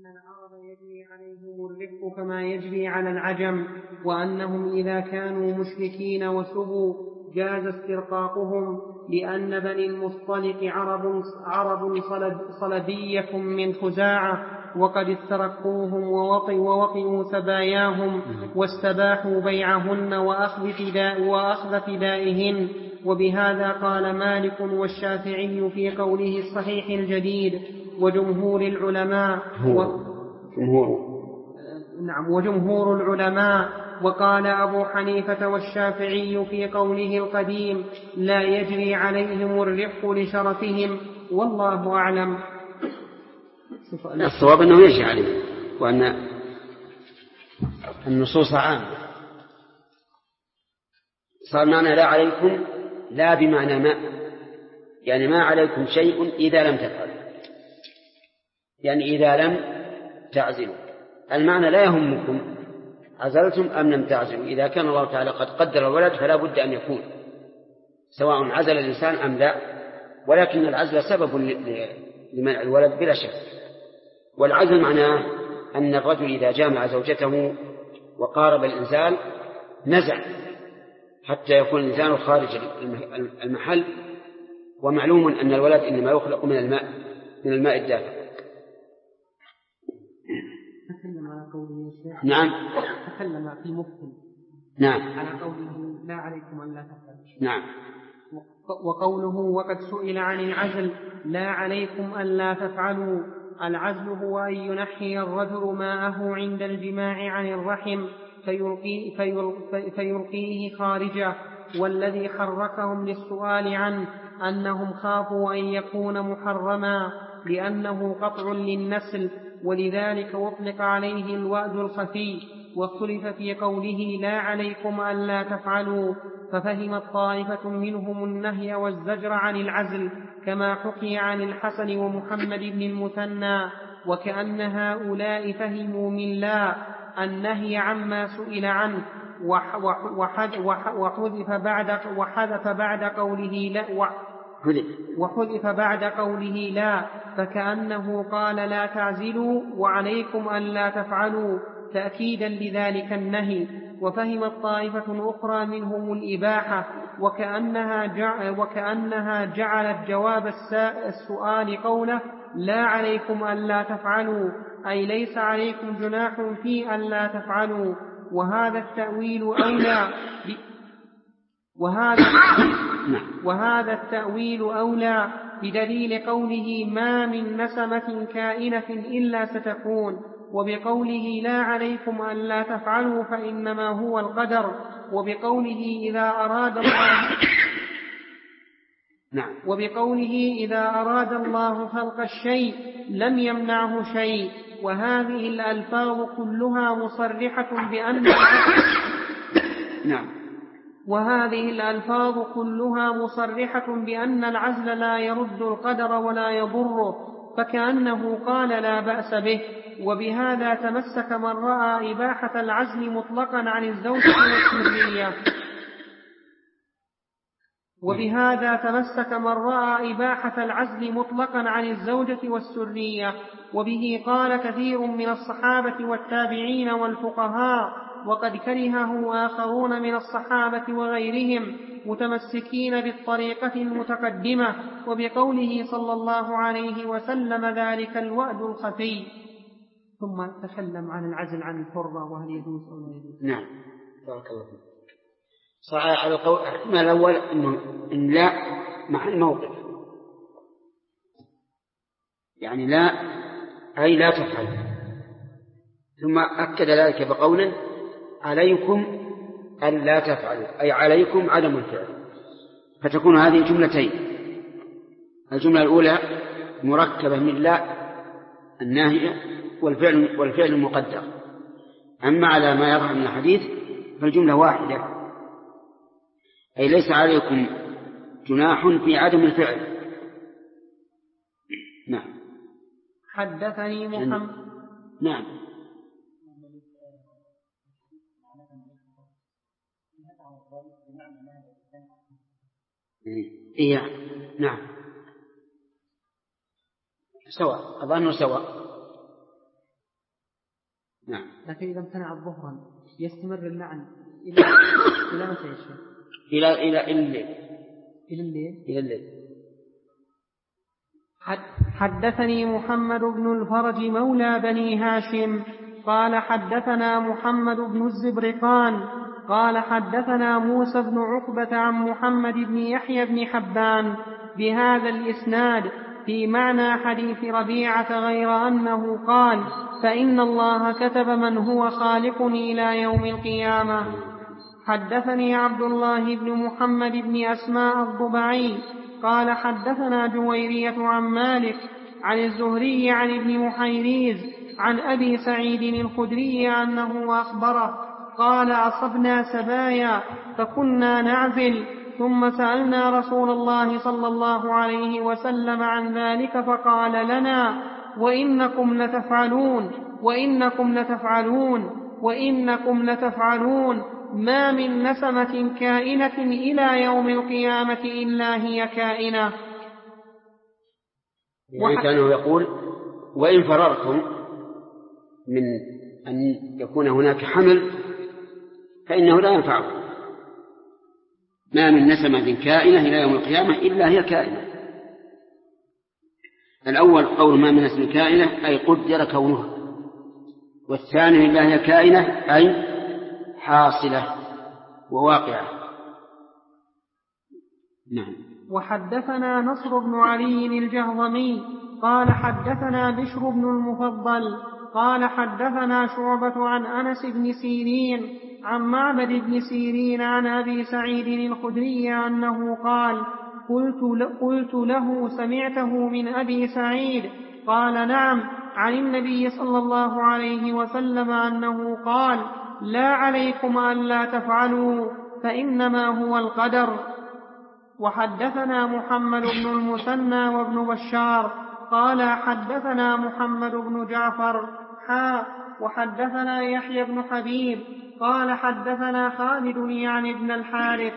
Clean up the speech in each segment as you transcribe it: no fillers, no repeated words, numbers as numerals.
العرب يجري عليهم الرق كما يجري على العجم، وأنهم إذا كانوا مشركين وسبوا جاز استرقاقهم، لأن بني المصطلق عرب صلبية من خزاعة، وقد استرقوهم ووطئوا سباياهم، واستباحوا بيعهن وأخذ فدائهن. وبهذا قال مالك والشافعي في قوله الصحيح الجديد، وجمهور العلماء وقال أبو حنيفة والشافعي في قوله القديم لا يجري عليهم الرق لشرفهم، والله أعلم. الصواب أنه يجري عليهم، وأن النصوص عامة. صار معنى لا عليكم لا بمعنى ما، يعني ما عليكم شيء إذا لم تفعلوا، يعني إذا لم تعزلوا. المعنى لا يهمكم عزلتم أم لم تعزلوا، إذا كان الله تعالى قد قدر الولد فلا بد أن يكون، سواء عزل الإنسان أم لا، ولكن العزل سبب لمنع الولد بلا شك. والعزل معناه أن الرجل إذا جامع زوجته وقارب الإنزال نزع حتى يكون الإنسان خارج المحل، ومعلوم أن الولد إنما يخلق من الماء الدافئ. تكلم على قوله الشيخ. نعم. تكلم في مفهم. نعم. على قوله لا عليكم أن لا تفعلوا. نعم. وقوله وقد سئل عن العزل ما عليكم أن لا تفعلوا. العزل هو أن ينحي الرجل ماءه عند الجماع عن الرحم فيلقيه خارجه. والذي حركهم للسؤال عنه أنهم خافوا أن يكون محرما لأنه قطع للنسل، ولذلك أطلق عليه الوأد الخفي. واختلف في قوله لا عليكم أن لا تفعلوا، ففهمت طائفة منهم النهي والزجر عن العزل كما حكي عن الحسن ومحمد بن المثنى، وكأن هؤلاء فهموا من لا النهي عما سئل عنه، وحذف بعد قوله لا فكأنه قال لا تعزلوا وعليكم أن لا تفعلوا تأكيدا لذلك النهي. وفهمت طائفة أخرى منهم الإباحة، وكأنها جعلت جواب السؤال قوله لا عليكم أن لا تفعلوا، أي ليس عليكم جناح في أن لا تفعلوا. وهذا التأويل أولى بدليل قوله ما من نسمة كائنة إلا ستكون، وبقوله لا عليكم أن لا تفعلوا فإنما هو القدر، وبقوله إذا أراد الله خلق الشيء لم يمنعه شيء. وهذه الألفاظ كلها مصرحة بأن العزل لا يرد القدر ولا يضره، فكأنه قال لا بأس به. وبهذا تمسك من رأى إباحة العزل مطلقا عن الزوجة والسرية. وبه قال كثير من الصحابة والتابعين والفقهاء، وقد كرهه آخرون من الصحابة وغيرهم متمسكين بالطريقة المتقدمة. وبقوله صلى الله عليه وسلم ذلك الوأد الخفي. ثم تكلم عن العزل عن الحرة وهل يجوز أو لا يجوز. نعم بارك الله فيك. صحيح على القول الأول إن لا مع الموقف، يعني لا أي لا تفعل، ثم أكد ذلك بقوله عليكم أن لا تفعلوا، أي عليكم عدم الفعل، فتكون هذه جملتين. الجملة الأولى مركبة من لا الناهية والفعل المقدر. أما على ما يظهر من الحديث فالجملة واحدة، أي ليس عليكم جناح في عدم الفعل. نعم. حدثني محمد. نعم. إيه نعم سواء، أظن سواء. نعم. لكن إذا امتنع ظهرا يستمر اللعن إلى متى يا شيخ؟ إلى الليل. إلى الليل. حدثني محمد بن الفرج مولى بني هاشم قال حدثنا محمد بن الزبرقان قال حدثنا موسى بن عقبة عن محمد بن يحيى بن حبان بهذا الإسناد في معنى حديث ربيعة غير أنه قال فإن الله كتب من هو خالقني إلى يوم القيامة. حدثني عبد الله بن محمد بن أسماء الضبعي قال حدثنا جويرية عن مالك عن الزهري عن ابن محيريز عن أبي سعيد الخدري أنه أخبره قال أصبنا سبايا فكنا نعزل ثم سألنا رسول الله صلى الله عليه وسلم عن ذلك فقال لنا وإنكم لتفعلون ما من نسمة كائنة إلى يوم القيامة إلا هي كائنة. يعني كانوا يقول وإن فررتم من أن يكون هناك حمل فإنه لا ينفعكم، ما من نسمة كائنة إلى يوم القيامة إلا هي كائنة. الأول قول ما من نسمة كائنة أي قدر كونها، والثاني إلا هي كائنة أي حاصلة وواقعة. نعم. وحدثنا نصر بن علي الجهضمي قال حدثنا بشر بن المفضل قال حدثنا شعبة عن أنس بن سيرين عن معبد بن سيرين عن أبي سعيد الخدري أنه قال قلت له سمعته من أبي سعيد؟ قال نعم، عن النبي صلى الله عليه وسلم أنه قال لا عليكم ألا تفعلوا فإنما هو القدر. وحدثنا محمد بن المثنى وابن بشار قال حدثنا محمد بن جعفر وحدثنا يحيى بن حبيب قال حدثنا خالد يعني ابن الحارث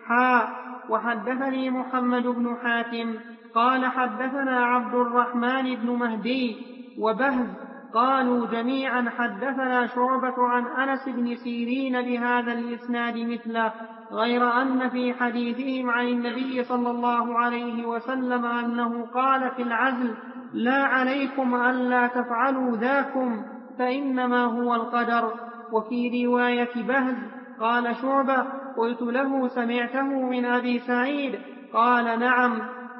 وحدثني محمد بن حاتم قال حدثنا عبد الرحمن بن مهدي وبهز قالوا جميعا حدثنا شعبة عن أنس بن سيرين بهذا الإسناد مثله، غير أن في حديثهم عن النبي صلى الله عليه وسلم أنه قال في العزل لا عليكم ألا تفعلوا ذاكم فإنما هو القدر. وفي رواية بهز قال شعبة قلت له سمعته من أبي سعيد؟ قال نعم.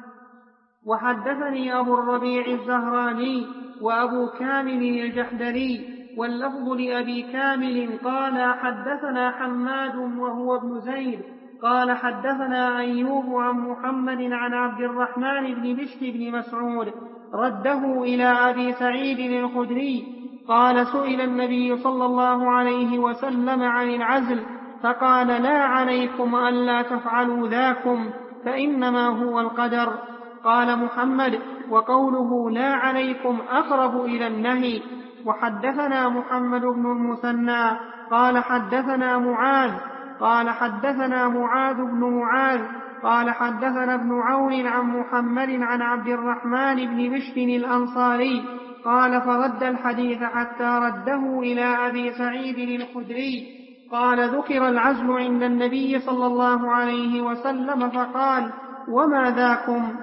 وحدثني أبو الربيع الزهراني وأبو كامل الجحدري واللفظ لأبي كامل قال حدثنا حماد وهو ابن زيد قال حدثنا أيوب عن محمد عن عبد الرحمن بن بشر بن مسعود رده إلى أبي سعيد الخدري قال سئل النبي صلى الله عليه وسلم عن العزل فقال لا عليكم ألا تفعلوا ذاكم فإنما هو القدر. قال محمد وقوله لا عليكم أقرب إلى النهي. وحدثنا محمد بن المثنى قال حدثنا معاذ قال حدثنا معاذ بن معاذ قال حدثنا ابن عون عن محمد عن عبد الرحمن بن بشر الأنصاري قال فرد الحديث حتى رده إلى أبي سعيد الخدري قال ذكر العزل عند النبي صلى الله عليه وسلم فقال وما ذاكم؟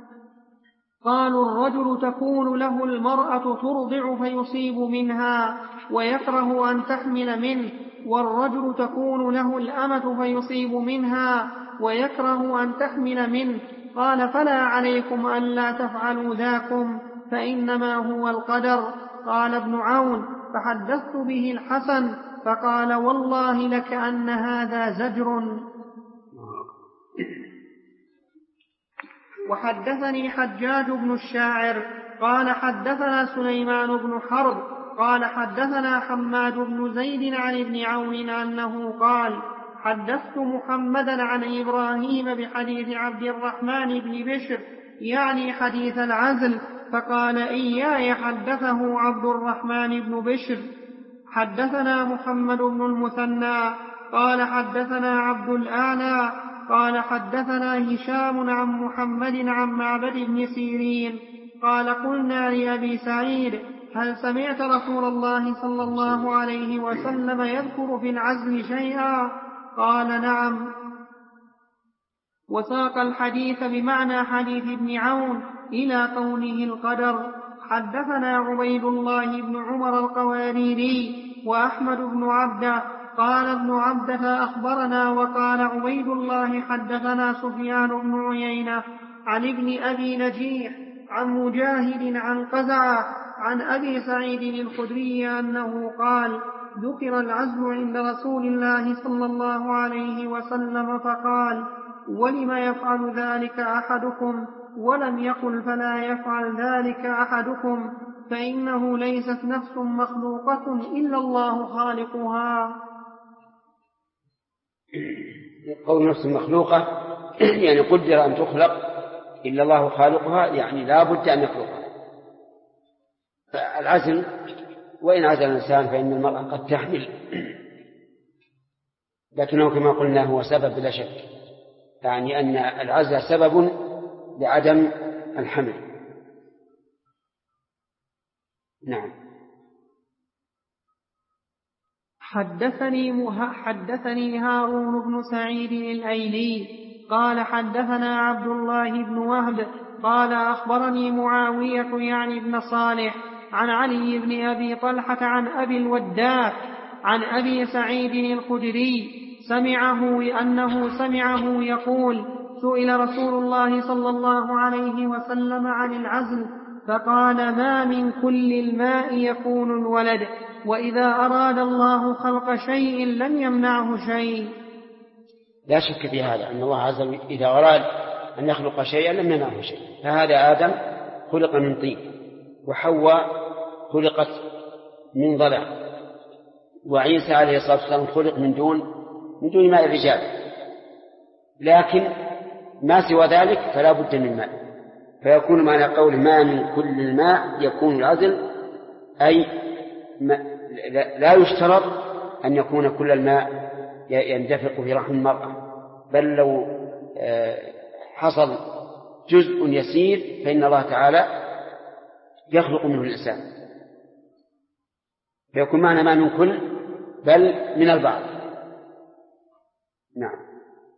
قالوا الرجل تكون له المرأة ترضع فيصيب منها ويكره أن تحمل منه، والرجل تكون له الأمة فيصيب منها ويكره أن تحمل منه. قال فلا عليكم ألا تفعلوا ذاكم فإنما هو القدر. قال ابن عون فحدثت به الحسن فقال والله لكأن هذا زجر. وحدثني حجاج بن الشاعر قال حدثنا سليمان بن حرب قال حدثنا حماد بن زيد عن ابن عون أنه قال حدثت محمدا عن إبراهيم بحديث عبد الرحمن بن بشر يعني حديث العزل، فقال إياي حدثه عبد الرحمن بن بشر. حدثنا محمد بن المثنى قال حدثنا عبد الأعلى قال حدثنا هشام عن محمد عن معبد بن سيرين قال قلنا لأبي سعيد هل سمعت رسول الله صلى الله عليه وسلم يذكر في العزل شيئا؟ قال نعم. وساق الحديث بمعنى حديث ابن عون إلى كونه القدر. حدثنا عبيد الله بن عمر القواريري وأحمد بن عبده قال ابن عبدة أخبرنا، وقال عبيد الله حدثنا سفيان بن عيينة عن ابن أبي نجيح عن مجاهد عن قزعة عن أبي سعيد الخدري أنه قال: ذكر العزل عند رسول الله صلى الله عليه وسلم فقال: ولم يفعل ذلك أحدكم؟ ولم يقل: فلا يفعل ذلك أحدكم، فإنه ليست نفس مخلوقة إلا الله خالقها. قول نفس مخلوقة يعني قدر أن تخلق إلا الله خالقها، يعني لا بد أن يخلقها. فالعزل وإن عزل الإنسان فإن المرأة قد تحمل، لكنه كما قلنا هو سبب بلا شك، يعني أن العزل سبب لعدم الحمل. نعم. حدثني هارون بن سعيد الأيلي قال حدثنا عبد الله بن وهب قال أخبرني معاوية يعني بن صالح عن علي بن أبي طلحة عن أبي الوداك عن أبي سعيد الخدري أنه سمعه يقول: سئل رسول الله صلى الله عليه وسلم عن العزل فقال: ما من كل الماء يكون الولد، وإذا أراد الله خلق شيء لم يمنعه شيء. لا شك في هذا أن الله عز وجل إذا أراد أن يخلق شيئا لم يمنعه شيء. فهذا آدم خلق من طين، وحواء خلقت من ضلع، وعيسى عليه الصلاة والسلام خلق من دون ماء الرجال. لكن ما سوى ذلك فلا بد من ماء، فيكون معنى قول ما من كل الماء يكون العزل، أي لا يشترط أن يكون كل الماء يندفق في رحم المرأة، بل لو حصل جزء يسير فإن الله تعالى يخلق منه الإنسان، فيكون معنى ما من كل بل من البعض. نعم.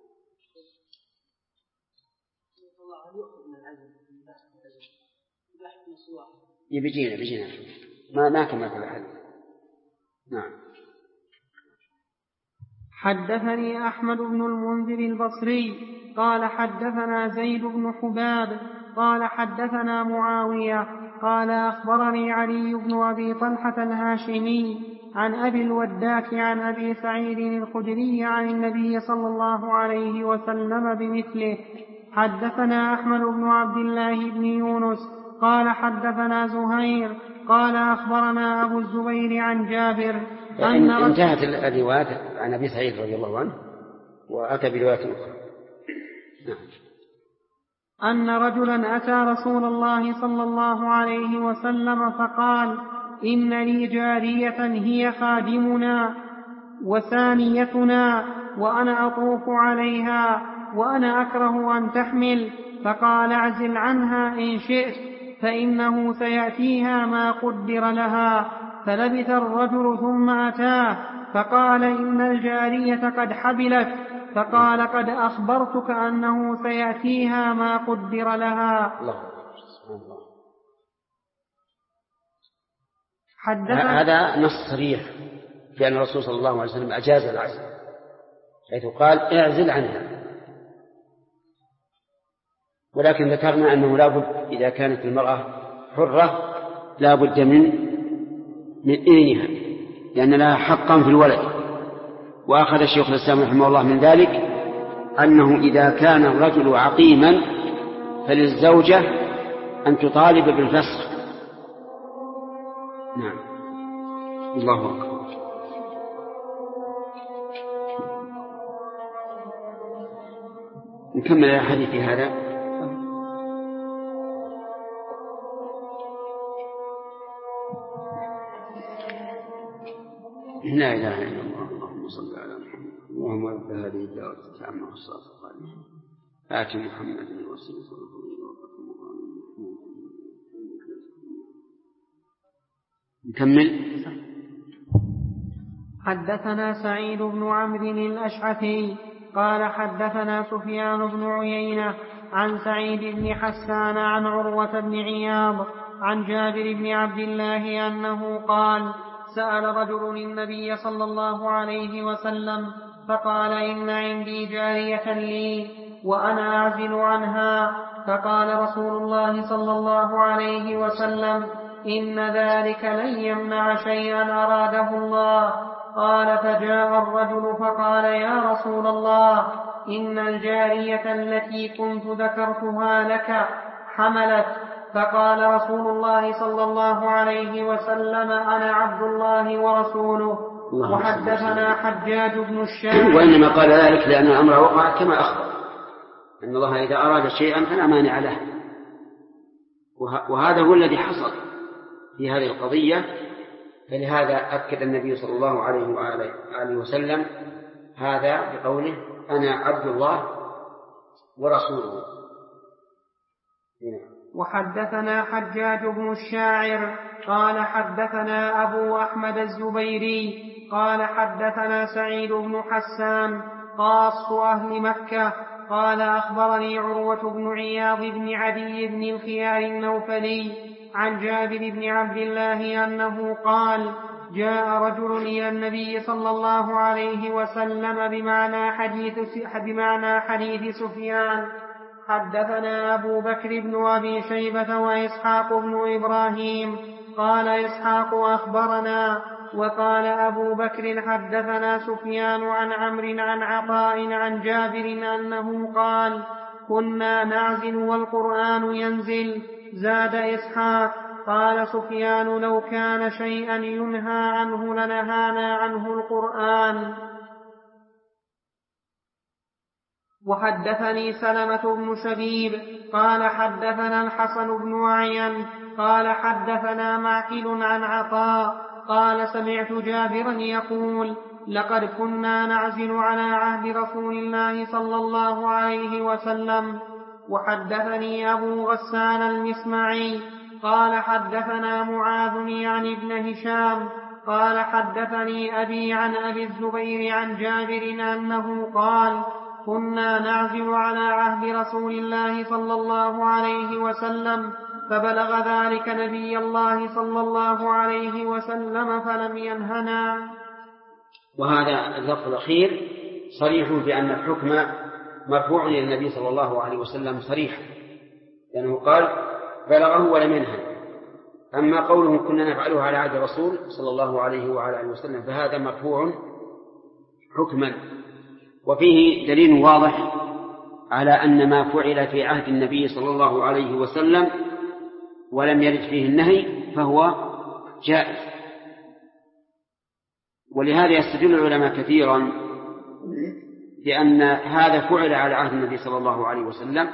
بيجينا ما كما في الحديث. نعم. حدثني أحمد بن المنذر البصري قال حدثنا زيد بن حباب قال حدثنا معاوية قال أخبرني علي بن أبي طلحة الهاشمي عن أبي الوداك عن أبي سعيد الخدري عن النبي صلى الله عليه وسلم بمثله. حدثنا أحمد بن عبد الله بن يونس قال حدثنا زهير قال أخبرنا أبو الزبير عن جابر أن انتهت الرواية عن أبي سعيد رضي الله عنه، وأتى برواية أخرى. أن رجلا أتى رسول الله صلى الله عليه وسلم فقال: إن لي جارية هي خادمنا وثانيتنا وأنا أطوف عليها وأنا أكره أن تحمل، فقال: اعزل عنها إن شئت فإنه سيأتيها ما قدر لها. فلبث الرجل ثم أتاه فقال: إن الجارية قد حبلت. فقال: قد أخبرتك أنه سيأتيها ما قدر لها. هذا نص صريح في أن الرسول صلى الله عليه وسلم أجاز العزل، حيث قال: اعزل عنها. ولكن ذكرنا أنه لا بد إذا كانت المرأة حرة لا بد من إذنها، لأن لها حقا في الولد. وأخذ الشيخ الإسلام رحمه الله من ذلك أنه إذا كان الرجل عقيما فللزوجة أن تطالب بالفسخ. نعم. الله أكبر. نكمل الحديث هذا. لا إله إلا الله. اللهم صل على محمد. اللهم رب هذه الدعوة التامة والصلاة القائمة آت محمد الوسيلة والفضيلة كمل. حدثنا سعيد بن عمرو الأشعثي قال حدثنا سفيان بن عيينة عن سعيد بن حسان عن عروة بن عياض عن جابر بن عبد الله أنه قال سأل رجل النبي صلى الله عليه وسلم فقال إن عندي جارية لي وأنا أعزل عنها، فقال رسول الله صلى الله عليه وسلم إن ذلك لن يمنع شيئا أراده الله. قال فجاء الرجل فقال يا رسول الله إن الجارية التي كنت ذكرتها لك حملت. فقال رسول الله صلى الله عليه وسلم أنا عبد الله ورسوله. وحدثنا حجاج بن الشاعر. وإنما قال ذلك لأن الأمر وقع كما أخبر أن الله إذا أراد شيئا فلا مانع له، وهذا هو الذي حصل في هذه القضية. فلهذا أكد النبي صلى الله عليه وآله وسلم هذا بقوله أنا عبد الله ورسوله. وحدثنا حجاج بن الشاعر قال حدثنا أبو أحمد الزبيري قال حدثنا سعيد بن حسان قاص أهل مكة قال أخبرني عروة بن عياض بن عدي بن الخيار النوفلي عن جابر بن عبد الله أنه قال جاء رجل إلى النبي صلى الله عليه وسلم بمعنى حديث سفيان. حدثنا أبو بكر بن أبي شيبة وإسحاق بن إبراهيم قال إسحاق أخبرنا وقال أبو بكر حدثنا سفيان عن عمرو عن عطاء عن جابر أنه قال كنا نعزل والقرآن ينزل. زاد إسحاق قال سفيان لو كان شيئا ينهى عنه لنهانا عنه القرآن. وحدثني سلمة بن شبيب قال حدثنا الحسن بن أعين قال حدثنا معقل عن عطاء قال سمعت جابرا يقول لقد كنا نعزل على عهد رسول الله صلى الله عليه وسلم. وحدثني أبو غسان المسمعي قال حدثنا معاذ يعني ابن هشام قال حدثني أبي عن أبي الزبير عن جابر أنه قال كنا نعزل على عهد رسول الله صلى الله عليه وسلم فبلغ ذلك نبي الله صلى الله عليه وسلم فلم ينهنا. وهذا اللفظ الأخير صريح بأن الحكم مرفوع إلى النبي صلى الله عليه وسلم صريح، لأنه قال بلغه ولم ينهى. أما قوله كنا نفعله على عهد الرسول صلى الله عليه وعلى آله وسلم فهذا مرفوع حكما. وفيه دليل واضح على أن ما فعل في عهد النبي صلى الله عليه وسلم ولم يرد فيه النهي فهو جائز. ولهذا يستدل العلماء كثيرا بأن هذا فعل على عهد النبي صلى الله عليه وسلم،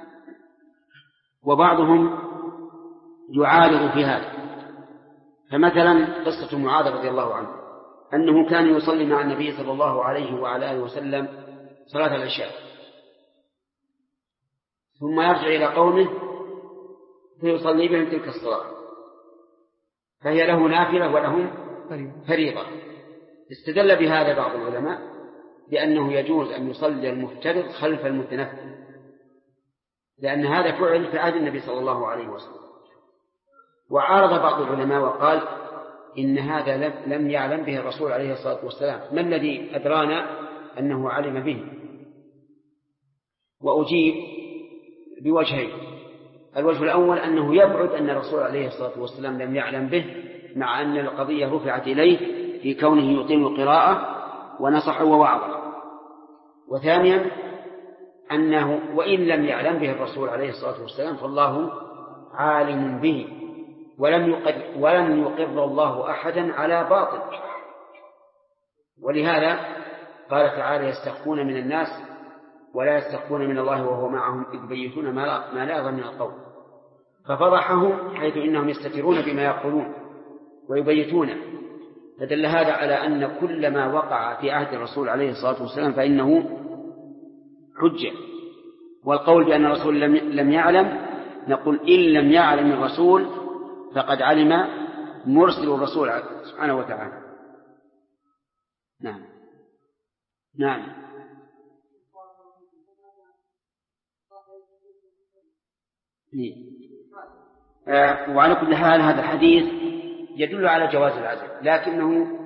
وبعضهم يعارض في هذا. فمثلا قصة معاذ رضي الله عنه أنه كان يصلي مع النبي صلى الله عليه وعلى آله وسلم صلاة العشاء ثم يرجع إلى قومه فيصلي بهم تلك الصلاة، فهي له نافلة ولهم فريضة. استدل بهذا بعض العلماء بأنه يجوز أن يصلي المفترض خلف المتنفل، لأن هذا فعل في عهد النبي صلى الله عليه وسلم. وعارض بعض العلماء وقال إن هذا لم يعلم به الرسول عليه الصلاة والسلام، ما الذي أدرانا أنه علم به؟ وأجيب بوجهين. الوجه الأول أنه يبعد أن الرسول عليه الصلاة والسلام لم يعلم به، مع أن القضية رفعت إليه في كونه يقيم القراءة ونصح ووعظ. وثانيا أنه وإن لم يعلم به الرسول عليه الصلاة والسلام فالله عالم به، ولن يقر الله أحدا على باطل. ولهذا قال تعالى يستخفون من الناس ولا يستخفون من الله وهو معهم إذ يبيتون ما لا يرضى من القول، ففضحهم حيث إنهم يستترون بما يقولون ويبيتون. فدل هذا على أن كل ما وقع في عهد الرسول عليه الصلاة والسلام فإنه حجة. والقول بأن الرسول لم يعلم، نقول إن لم يعلم الرسول فقد علم مرسل الرسول سبحانه وتعالى. نعم نعم. وعلى كل حال هذا الحديث يدل على جواز العزل، لكنه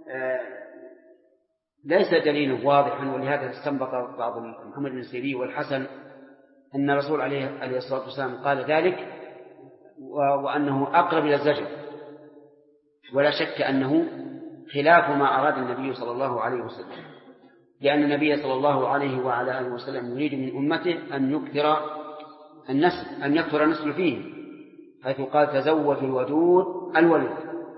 ليس دليل واضحا، ولهذا استنبط بعض محمد بن سيرين والحسن أن الرسول عليه الصلاة والسلام قال ذلك، وأنه أقرب إلى الزجر، ولا شك أنه خلاف ما أراد النبي صلى الله عليه وسلم، لأن النبي صلى الله عليه وعلى آله وسلم يريد من أمته أن يكثر النسل فيه، حيث قال تزوج الودود الولد.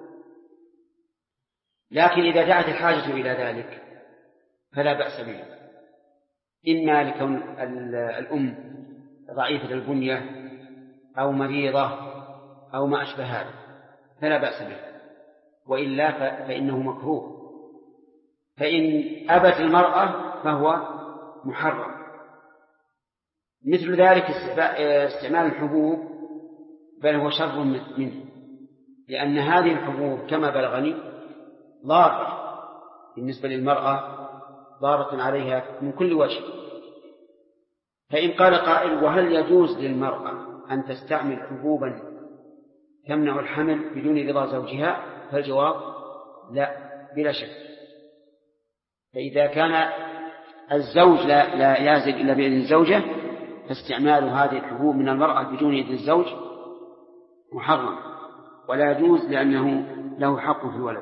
لكن إذا دعت الحاجة إلى ذلك فلا بأس به، إما لكون الأم ضعيفة البنية أو مريضة أو ما أشبه هذا فلا بأس به، وإلا فإنه مكروه. فإن أبت المرأة فهو محرم. مثل ذلك استعمال الحبوب، بل هو شر منه، لأن هذه الحبوب كما بلغني ضارة بالنسبة للمرأة، ضارة عليها من كل وجه. فإن قال قائل وهل يجوز للمرأة أن تستعمل حبوبا تمنع الحمل بدون رضا زوجها؟ فالجواب لا، بلا شك. فإذا كان الزوج لا يعزل إلا بإذن الزوجة، فاستعمال هذه الحبوب من المرأة بدون إذن الزوج محرم ولا يجوز، لأنه له حق في الولد.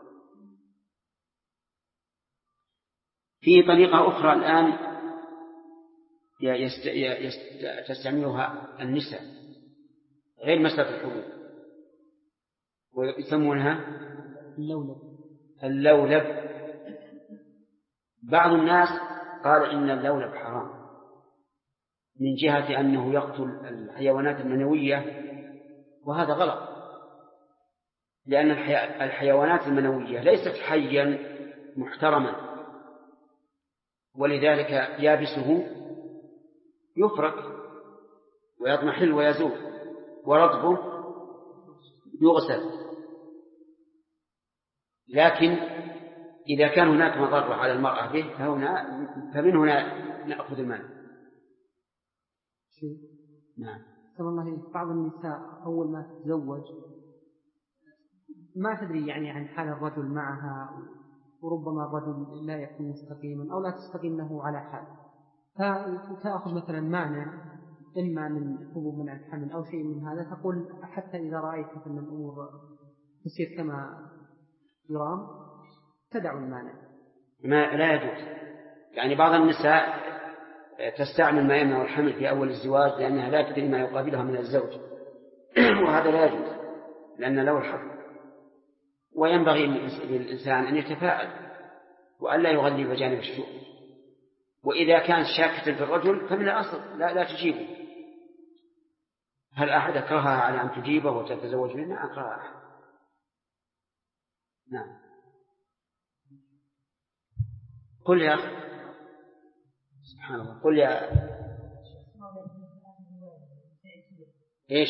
في طريقة أخرى الآن تستعملها النساء غير مسألة الحبوب، ويسمونها اللولب. بعض الناس قال إن اللولب حرام من جهة أنه يقتل الحيوانات المنوية، وهذا غلط، لأن الحيوانات المنوية ليست حيا محترما، ولذلك يابسه يفرك ويضمحل ويزول، ورطبه يغسل. لكن إذا كان هناك مضرة على المرأة به فمن هنا نأخذ المال. نعم. والله بعض النساء أول ما تتزوج ما تدري يعني عن حال الرجل معها، وربما الرجل لا يكون مستقيما أو لا تستقيم له على حال، فتأخذ مثلا مانع إما من حبوب منع الحمل أو شيء من هذا، تقول حتى إذا رأيت مثلا الأمور تصير كما يرام تدع المانع. ما لا يجوز. يعني بعض النساء تستعمل ما يمنع الحمل في أول الزواج لأنها لا تدري ما يقابلها من الزوج وهذا لا يجوز، لأن له الحق. وينبغي للإنسان أن يتفاءل وأن لا يغلب جانب الشؤم. وإذا كان شاكة في الرجل فمن الأصل لا تجيبه. هل أحد أكرهها على أن تجيبه وتتزوج منه؟ أكرهها أحد. نعم. قل يا أخي، سبحان الله، قل يا إيش؟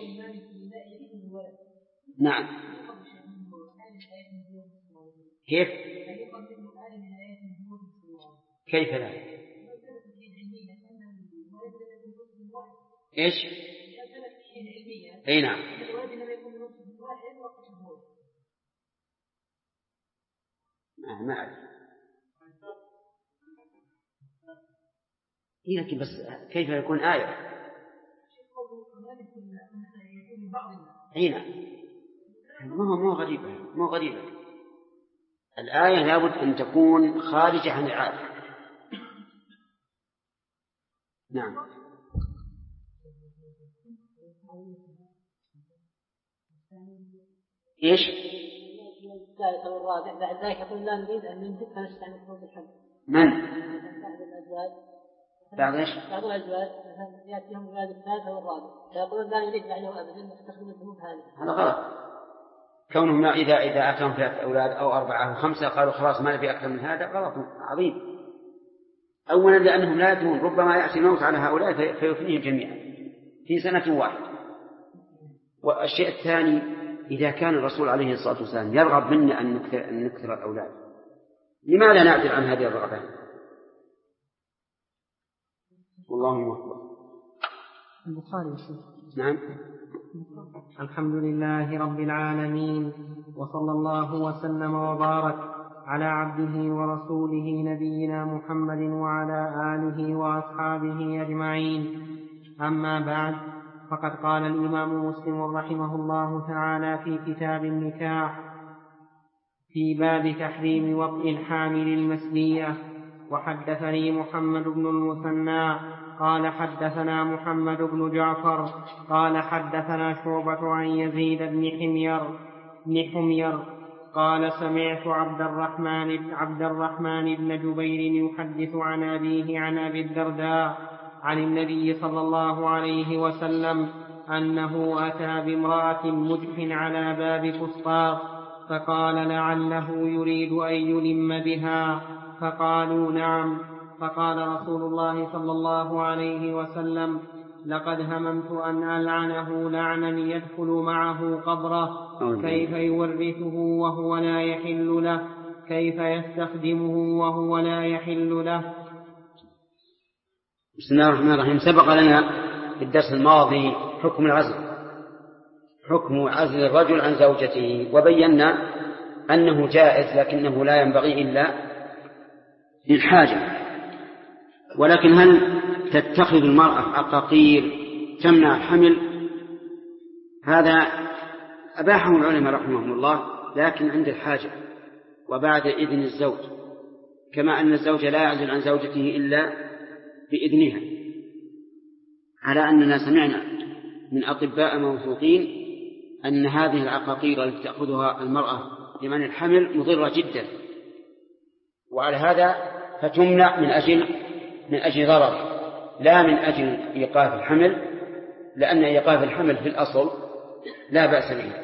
نعم. كيف لا؟ إيش؟ أي نعم. ما أعرف. لكن بس كيف يكون آية؟ هنا مو غريبة. الآية لابد أن تكون خارجة عن العادة. نعم. إيش؟ الثالث أو الرابع بعد ذلك يقول لا نريد أن ننتج فنستعمل حبوب الحمل. من؟ بعض الأزواج. بعض إيش؟ بعض الأزواج مثلا يأتيهم الولاد الثالث أو الرابع فيقولون لا نريد بعده أبدا نستخدم الحبوب هذه. هذا غلط. كونهم إذا أتهم 3 أولاد أو 4 أو 5 قالوا خلاص ما نبي أكثر من هذا، غلط عظيم. أولا لأنهم لا يدرون، ربما يأتي الموت على هؤلاء فيفنيهم جميعا في سنة واحدة. والشيء الثاني إذا كان الرسول عليه الصلاة والسلام يرغب منا أن نكثر الأولاد، لماذا نعدل عن هذه الرغبة؟ والله موفق. البخاري. نعم. الحمد لله رب العالمين، وصلى الله وسلم وبارك على عبده ورسوله نبينا محمد وعلى آله وأصحابه أجمعين. أما بعد، فقد قال الإمام مسلم رحمه الله تعالى في كتاب النكاح في باب تحريم وطئ الحامل المسبية: وحدثني محمد بن المثنى قال حدثنا محمد بن جعفر قال حدثنا شعبة عن يزيد بن حمير قال سمعت عبد الرحمن بن جبير يحدث عن أبيه عن أبي الدرداء عن النبي صلى الله عليه وسلم أنه أتى بامرأة مجح على باب فسطاط، فقال لعله يريد أن يلم بها، فقالوا نعم. فقال رسول الله صلى الله عليه وسلم: لقد هممت أن ألعنه لعنا يدخل معه قبره، كيف يورثه وهو لا يحل له، كيف يستخدمه وهو لا يحل له. بسم الله الرحمن الرحيم. سبق لنا في الدرس الماضي حكم العزل، حكم عزل الرجل عن زوجته، وبينا أنه جائز لكنه لا ينبغي إلا للحاجة. ولكن هل تتخذ المرأة عقاقير تمنع الحمل؟ هذا أباحه العلماء رحمهم الله، لكن عند الحاجة وبعد إذن الزوج، كما أن الزوج لا يعزل عن زوجته إلا بإذنها، على أننا سمعنا من أطباء موثوقين أن هذه العقاقير التي تأخذها المرأة لمنع الحمل مضرة جدا، وعلى هذا فتمنع من أجل ضرر، لا من أجل إيقاف الحمل، لأن إيقاف الحمل في الأصل لا بأس به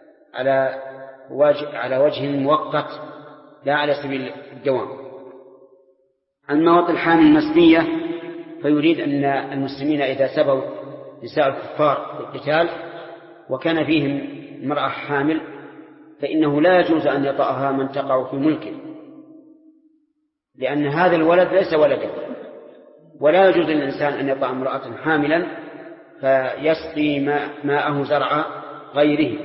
على وجه مؤقت، لا على سبيل الدوام. أما وطئ الحامل المسبية فيريد أن المسلمين إذا سبوا نساء الكفار بالقتال وكان فيهم امرأة حامل فإنه لا يجوز أن يطأها من تقع في ملكه، لأن هذا الولد ليس ولده، ولا يجوز للإنسان أن يطأ امرأة حاملا فيسقي ماءه زرع غيره.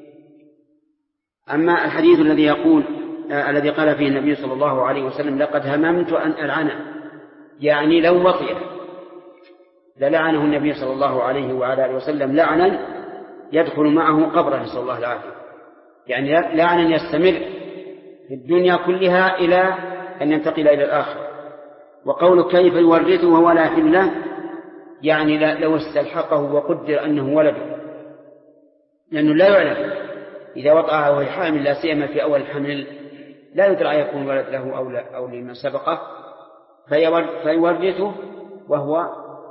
أما الحديث الذي قال فيه النبي صلى الله عليه وسلم: لقد هممت أن ألعنه، يعني لو وطئ للعنه النبي صلى الله عليه وعلى آله وسلم لعنا يدخل معه قبره، نسأل الله العافية، يعني لعنا يستمر في الدنيا كلها إلى أن ينتقل إلى الآخرة. وقول كيف يورثه وهو لا يحل له، يعني لو استلحقه وقدر أنه ولده، لأنه لا يعلم إذا وطأها وهي حامل، لا سيما في أول الحمل، لا يدرى يكون ولد له أو لمن سبقه، فيورثه وهو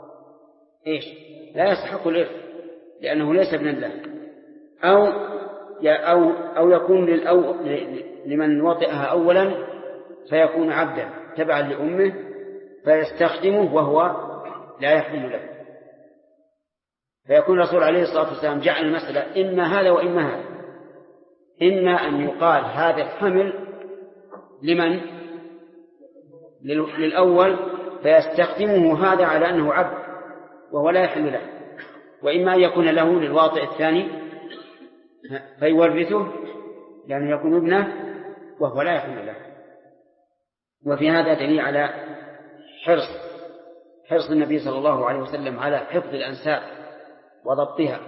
لا يستحق الإرث لأنه ليس ابنا له، أو يكون لمن وطئها أولا فيكون عبدا تبعا لأمه فيستخدمه وهو لا يحل له، فيكون الرسول عليه الصلاة والسلام جعل المسألة إما هذا وإما هذا، إما أن يقال هذا الحمل لمن للأول فيستخدمه هذا على أنه عبد وهو لا يحل له، وإما أن يكون له للواطئ الثاني فيورثه لأنه يكون ابنه وهو لا يحل له. وفي هذا دليل على حرص النبي صلى الله عليه وسلم على حفظ الأنساب وضبطها.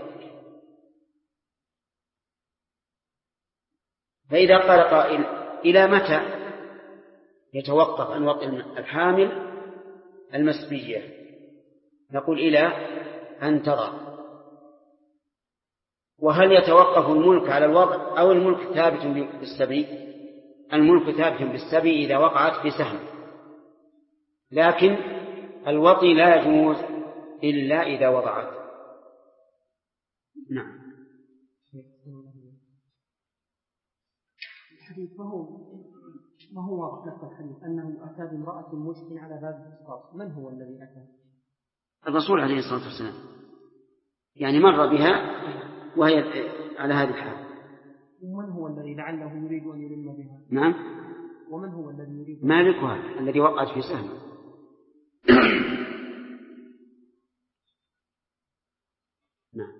فإذا قال قائل: إلى متى يتوقف عن وطئ الحامل المسبية؟ نقول: إلى أن تضع. وهل يتوقف الملك على الوضع أو الملك ثابت بالسبي؟ الملك ثابت بالسبي إذا وقعت في سهم، لكن الوطي لا يجوز إلا إذا وضعت. نعم. الحديث ما هو واضح نفس الحديث أنه أتى بامرأة مجح على باب الفسطاط، من هو الذي أتى؟ الرسول عليه الصلاة والسلام، يعني مر بها وهي على هذه الحال. ومن هو الذي لعله يريد أن يلم بها؟ نعم. ومن هو الذي يريد؟ مالكها الذي وقعت في سهم. نعم.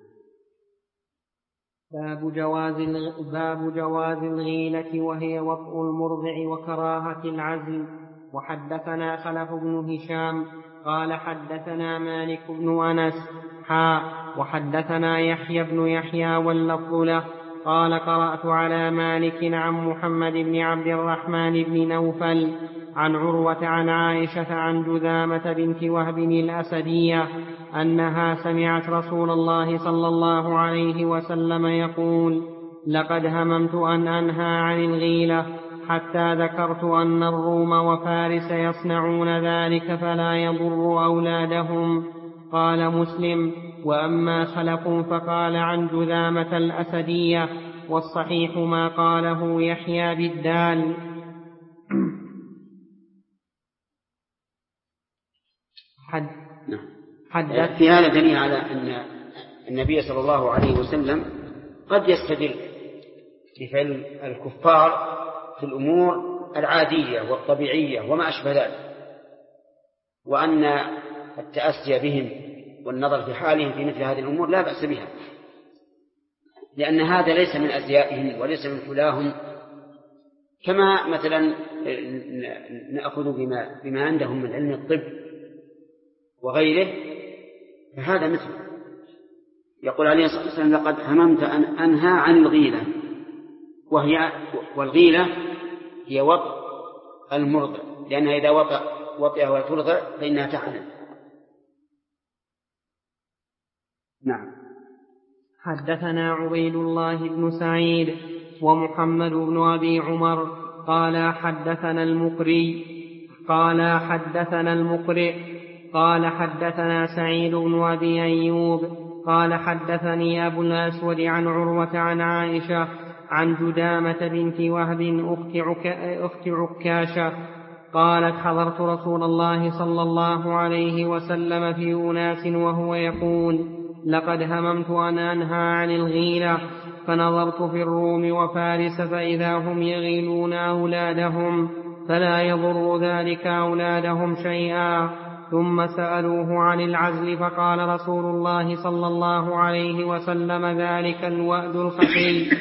باب جواز الغيلة وهي وطء المرضع وكراهة العزل. وحدثنا خلف بن هشام قال حدثنا مالك بن أنس وحدثنا يحيى بن يحيى واللفظ له قال قرأت على مالك عن محمد بن عبد الرحمن بن نوفل عن عروة عن عائشة عن جذامة بنت وهب الأسدية أنها سمعت رسول الله صلى الله عليه وسلم يقول: لقد هممت أن أنهى عن الغيلة حتى ذكرت أن الروم وفارس يصنعون ذلك فلا يضر أولادهم. قال مسلم: وأما خلف فقال عن جذامة الأسدية، والصحيح ما قاله يحيى بالدال. في هذا دليل على أن النبي صلى الله عليه وسلم قد يستدل بفعل الكفار في الأمور العادية والطبيعية وما أشبه ذلك، وأن التأسي بهم والنظر في حالهم في مثل هذه الأمور لا بأس بها، لأن هذا ليس من أزيائهم وليس من حلاهم، كما مثلا نأخذ بما عندهم من علم الطب وغيره، فهذا مثل يقول عليه الصلاة والسلام: لقد هممت أن أنهى عن الغيلة، والغيلة هي وطء المرضع، لأنها إذا وطئها وترضع فإنها تحمل. نعم. حدثنا عبيد الله بن سعيد ومحمد بن أبي عمر قال حدثنا المقرئ قال حدثنا سعيد بن أبي أيوب قال حدثني أبو الأسود عن عروة عن عائشة عن جدامة بنت وهب أخت عكاشة قالت: حضرت رسول الله صلى الله عليه وسلم في أناس وهو يقول: لقد هممت أن أنهى عن الغيلة، فنظرت في الروم وفارس فإذا هم يغيلون أولادهم فلا يضر ذلك أولادهم شيئا. ثم سألوه عن العزل فقال رسول الله صلى الله عليه وسلم: ذلك الوأد الخفي.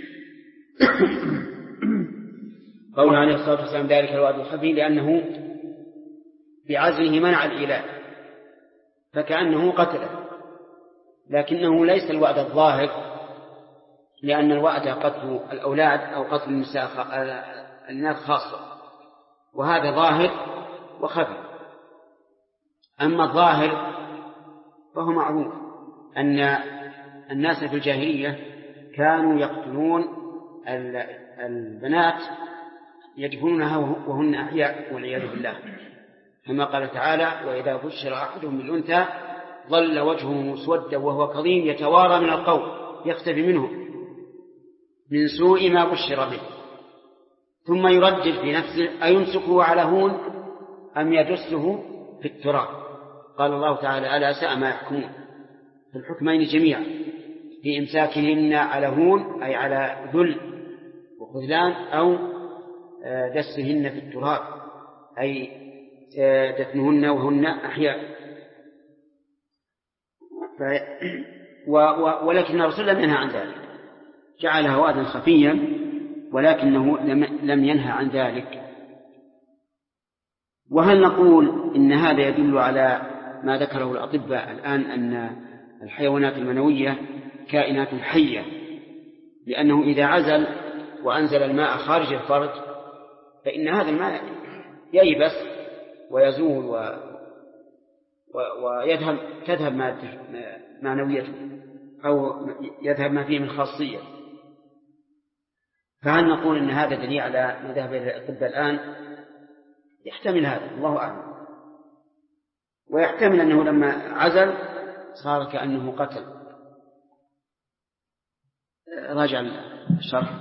قول عليه الصلاة والسلام ذلك الوأد الخفي لأنه بعزله منع الإيلاء فكأنه قتله، لكنه ليس الوأد الظاهر، لأن الوأد قتل الأولاد أو قتل الناس خاصة، وهذا ظاهر وخفي. أما الظاهر فهو معروف أن الناس في الجاهلية كانوا يقتلون البنات يدفنونها وهن أحياء والعياذ بالله، كما قال تعالى: وإذا بشر أحدهم بالأنثى ظل وجهه مسودا وهو كظيم يتوارى من القوم يختفي منه من سوء ما بشر به، ثم يردد في نفسه: أيمسكه على هون أم يدسه في التراب. قال الله تعالى: ألا ساء ما يحكمون، في الحكمين جميعا، في إمساكهن على هون أي على ذل وخذلان، أو دسهن في التراب أي دفنهن وهن أحياء. ولكن الرسول لم ينهى عن ذلك، جعلها وأدا خفيا، ولكنه لم ينهى عن ذلك. وهل نقول إن هذا يدل على ما ذكره الأطباء الآن أن الحيوانات المنوية كائنات حية، لأنه إذا عزل وأنزل الماء خارج الفرج فإن هذا الماء ييبس ويزول تذهب معنويته أو يذهب ما فيه من خاصية. فهل نقول إن هذا دليل على مذهب الأطباء الآن؟ يحتمل هذا، الله أعلم، ويحتمل أنه لما عزل صار كأنه قتل. راجع الشرح.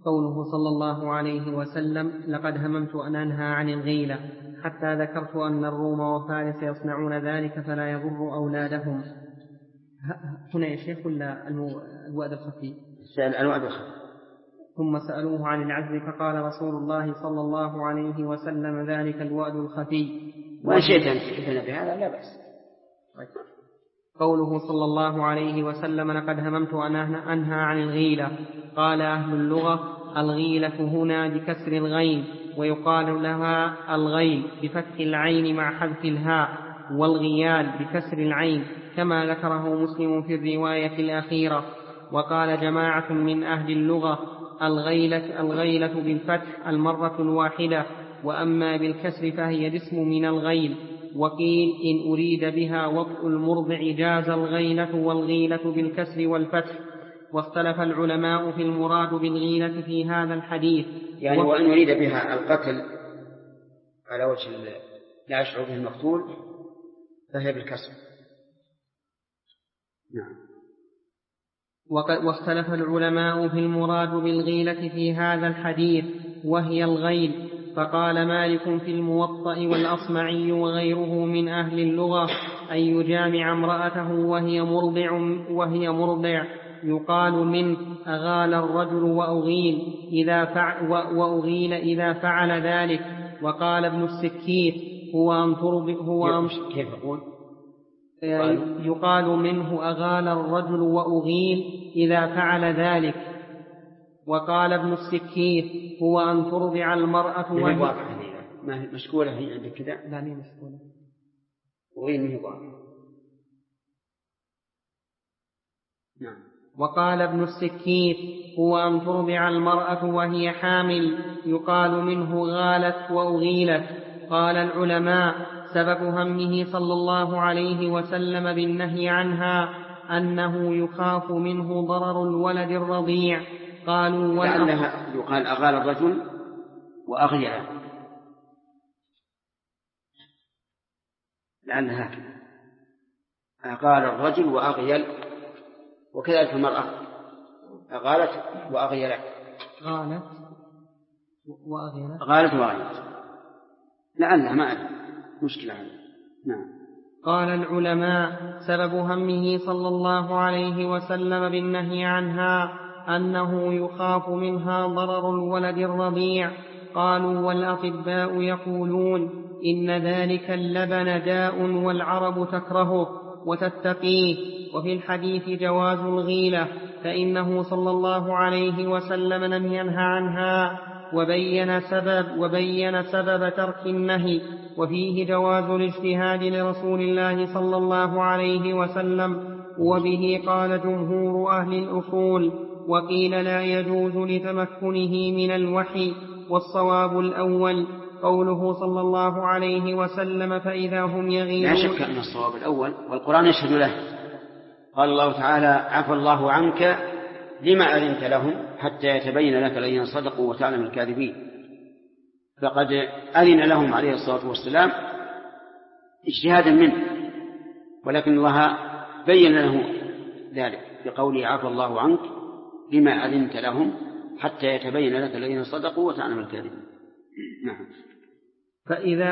قوله صلى الله عليه وسلم: لقد هممت أن أنهى عن الغيلة حتى ذكرت أن الروم وفارس يصنعون ذلك فلا يضر أولادهم. هنا يا شيخ ولا الوأد الخفي؟ الوأد الخفي. ثم سألوه عن العزل فقال رسول الله صلى الله عليه وسلم: ذلك الوأد الخفي. وإن شئت أن تحدثنا بهذا لا بأس. قوله صلى الله عليه وسلم: لقد هممت أن أنهى عن الغيلة. قال أهل اللغة: الغيلة هنا بكسر الغين، ويقال لها الغيل بفتح العين مع حذف الهاء، والغيال بكسر العين، كما ذكره مسلم في الرواية الأخيرة. وقال جماعة من أهل اللغة: الغيلة بالفتح المرة الواحدة، وأما بالكسر فهي الاسم من الغيل. وقيل إن أريد بها وطء المرضع جاز الغيلة والغيلة بالكسر والفتح. واختلف العلماء في المراد بالغيلة في هذا الحديث. يعني وإن أريد بها القتل على وجه لا يشعر به المقتول فهي بالكسر. نعم. واختلف العلماء في المراد بالغيلة في هذا الحديث وهي الغيل. فقال مالك في الموطأ والأصمعي وغيره من أهل اللغة: أن يجامع امرأته وهي مرضع يقال منه أغال الرجل وأغيل إذا فعل ذلك. وقال ابن السكيت: كيف يقول؟ يقال منه أغال الرجل وأغيل إذا فعل ذلك. وقال ابن السكيت: هو أن ترضع المرأة ما مشكولة هي عندك كذا؟ لا مي مشكولة. أغيل منه واضح. نعم. وقال ابن السكيت: هو أن ترضع المرأة وهي حامل يقال منه غالت وأغيلت. قال العلماء: سبب همه صلى الله عليه وسلم بالنهي عنها أنه يخاف منه ضرر الولد الرضيع. قالوا لأنها يقال أغال الرجل وأغيل، لأنها أغال الرجل وأغيل، وكذلك المرأة أغالت وأغيلت. غالت وأغيلت لأنها ما أدري مشكلة. نعم. قال العلماء: سبب همه صلى الله عليه وسلم بالنهي عنها أنه يخاف منها ضرر الولد الرضيع. قالوا: والأطباء يقولون إن ذلك اللبن داء والعرب تكرهه وتتقيه. وفي الحديث جواز الغيلة، فإنه صلى الله عليه وسلم لم ينه عنها وبين سبب ترك النهي. وفيه جواز الاجتهاد لرسول الله صلى الله عليه وسلم، وبه قال جمهور أهل الأصول. وقيل لا يجوز لتمكنه من الوحي، والصواب الأول قوله صلى الله عليه وسلم: فإذا هم يغيرون. لا شك أن الصواب الأول، والقرآن يشهد له. قال الله تعالى: عفى الله عنك لما أذنت لهم حتى يتبين لك الذين صدقوا وتعلم الكاذبين. فقد أذن لهم عليه الصلاة والسلام اجتهادا منه، ولكن الله بين له ذلك بقوله: عفى الله عنك لما أذنت لهم حتى يتبين لك الذين صدقوا وتعلم الكاذبين. نعم. فإذا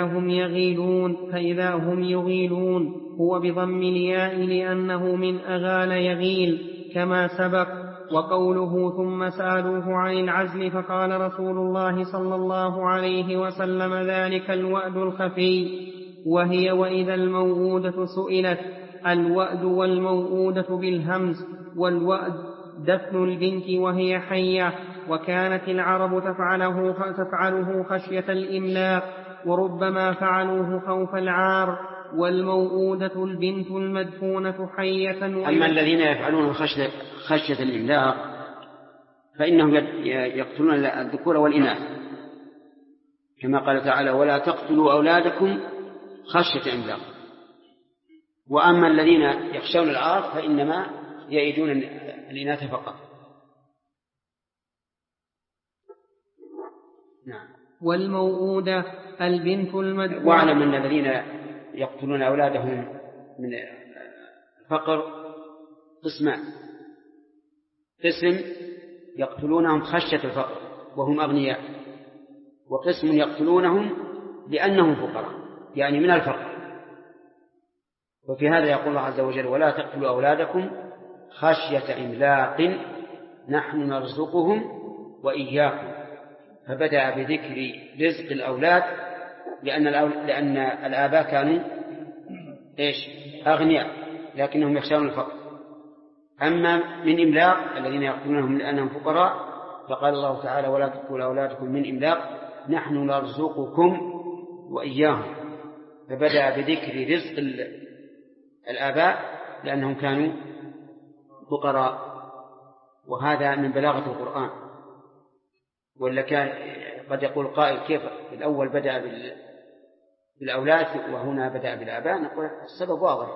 هم يغيلون هو بضم الياء لأنه من أغال يغيل كما سبق. وقوله: ثم سألوه عن العزل فقال رسول الله صلى الله عليه وسلم: ذلك الوأد الخفي. وهي وإذا الموءودة سئلت. الوأد والموءودة بالهمز، والوأد دفن البنت وهي حية، وكانت العرب تفعله خشية الإملاق، وربما فعلوه خوف العار. والموءودة البنت المدفونة حية. أما الذين يفعلون خشية الإملاق فإنهم يقتلون الذكور والإناث، كما قال تعالى: ولا تقتلوا أولادكم خشية إملاق. وأما الذين يخشون العار فإنما يئدون الإناث فقط. نعم. والموءودة البنت المدفونة. واعلم أن الذين يقتلون أولادهم من الفقر قسمان: قسم يقتلونهم خشية الفقر، وهم أغنياء، وقسم يقتلونهم لأنهم فقراء يعني من الفقر. وفي هذا يقول الله عز وجل: ولا تقتلوا أولادكم خشية إملاق نحن نرزقهم وإياكم. فبدأ بذكر رزق الأولاد لأن الآباء كانوا أغنياء لكنهم يخشون الفقر. أما من إملاق الذين يقتلونهم لأنهم فقراء فقال الله تعالى: ولا تقتلوا أولادكم من إملاق نحن نرزقكم وإياهم. فبدأ بذكر رزق الآباء لأنهم كانوا فقراء، وهذا من بلاغة القرآن. ولا كان قد يقول قائل: كيف الأول بدأ بالأولاد وهنا بدأ بالآباء؟ نقول السبب واضح.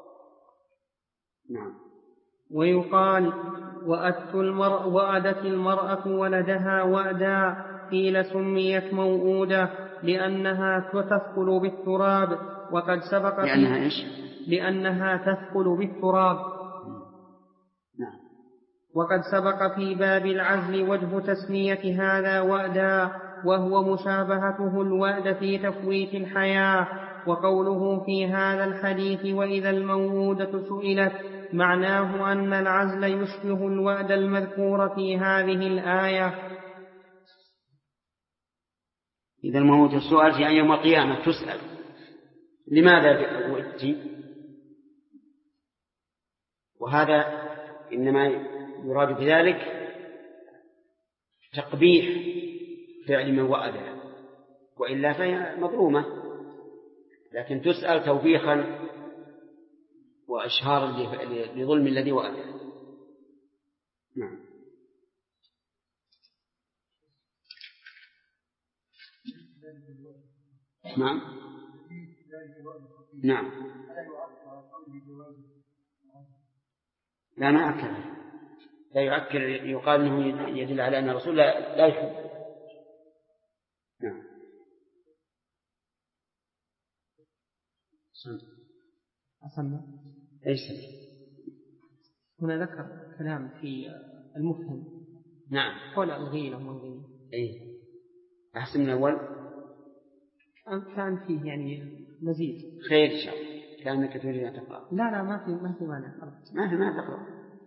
نعم. ويقال: وأدت المرأة ولدها وأدا، قيل سميت موؤودة لأنها تثقل بالتراب، وقد سبق لأنها تثقل بالتراب. وقد سبق في باب العزل وجه تسمية هذا وأدا، وهو مشابهته الوأد في تفويت الحياة. وقوله في هذا الحديث: وإذا الموءودة سئلت، معناه أن العزل يشبه الوأد المذكور في هذه الآية. إذا الموءودة سؤال في يوم القيامة تسأل لماذا وأدت، وهذا إنما يراد بذلك تقبيح فعل من وأدها، وإلا فهي مظلومة، لكن تسأل توبيخا وإشهارا لظلم الذي وأدها. نعم. نعم. نعم. لا ما أكل، لا يؤكل، يقال أنه يدل على أن الرسول لا يحب. نعم. أصلا ليس هنا ذكر كلام في المفهم. نعم. قول الغيلة والغيلة. أي أحسن من الأول. كان فيه يعني مزيد. خير إن شاء الله. كأنك تريد أن تقرأ. لا ما في مانع. ما تقرأ.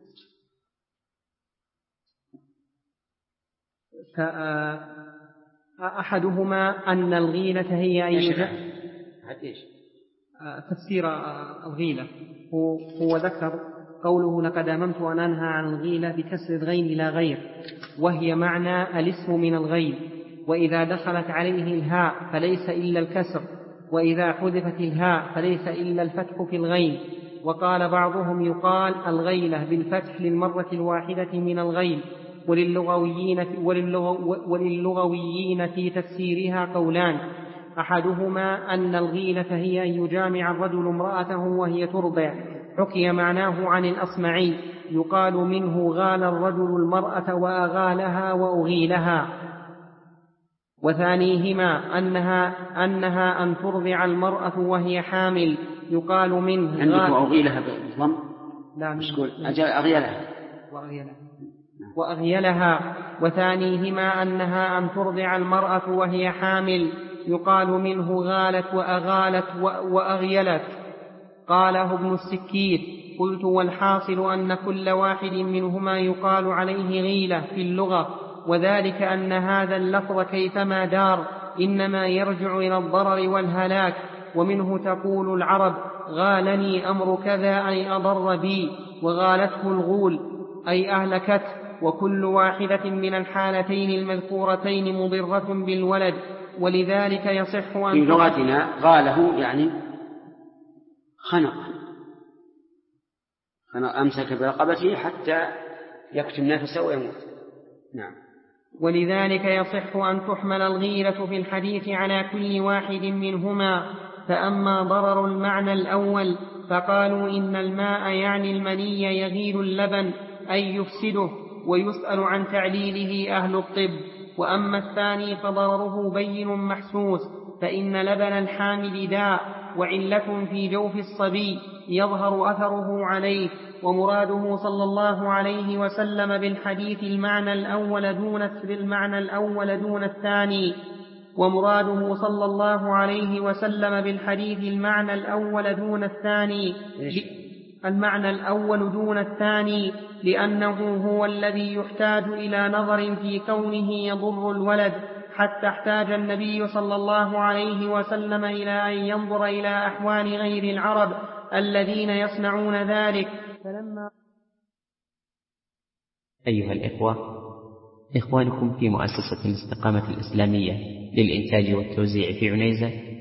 أحدهما أن الغيلة هي تفسير الغيلة هو ذكر قوله: لقد أممت أن أنهى عن الغيلة بكسر الغين لا غير، وهي معنى الاسم من الغين، وإذا دخلت عليه الهاء فليس إلا الكسر، وإذا حذفت الهاء فليس إلا الفتح في الغين. وقال بعضهم: يقال الغيلة بالفتح للمرة الواحدة من الغين. وللغويين في تفسيرها قولان: أحدهما أن الغيلة هي أن يجامع الرجل امرأته وهي ترضع، حكي معناه عن الأصمعي، يقال منه غال الرجل المرأة وأغالها وأغيلها. وثانيهما أنها أن ترضع المرأة وهي حامل، يقال منه غال وأغيلها بالضم. لا مشكول أجل أغيلها وأغيلها. وثانيهما أنها أن ترضع المرأة وهي حامل، يقال منه غالت وأغالت وأغيلت. قاله ابن السكيت: قلت: والحاصل أن كل واحد منهما يقال عليه غيلة في اللغة، وذلك أن هذا اللفظ كيفما دار إنما يرجع إلى الضرر والهلاك. ومنه تقول العرب: غالني أمر كذا أي أضر بي، وغالته الغول أي أهلكته. وكل واحدة من الحالتين المذكورتين مضرة بالولد، ولذلك يصح أن في لغتنا غاله يعني خنق أمسك برقبته حتى يكتم نفسه ويموت. نعم. ولذلك يصح أن تحمل الغيلة في الحديث على كل واحد منهما. فأما ضرر المعنى الأول فقالوا إن الماء يعني المني يغيل اللبن أي يفسده، ويسأل عن تعليله أهل الطب. وأما الثاني فضرره بين محسوس، فإن لبن الحامل داء وعلة في جوف الصبي، يظهر أثره عليه. ومراده صلى الله عليه وسلم بالحديث المعنى الأول دون الثاني. ومراده صلى الله عليه وسلم بالحديث المعنى الأول دون الثاني لأنه هو الذي يحتاج إلى نظر في كونه يضر الولد، حتى احتاج النبي صلى الله عليه وسلم إلى أن ينظر إلى أحوال غير العرب الذين يصنعون ذلك. أيها الإخوة، إخوانكم في مؤسسة الاستقامة الإسلامية للإنتاج والتوزيع في عنيزة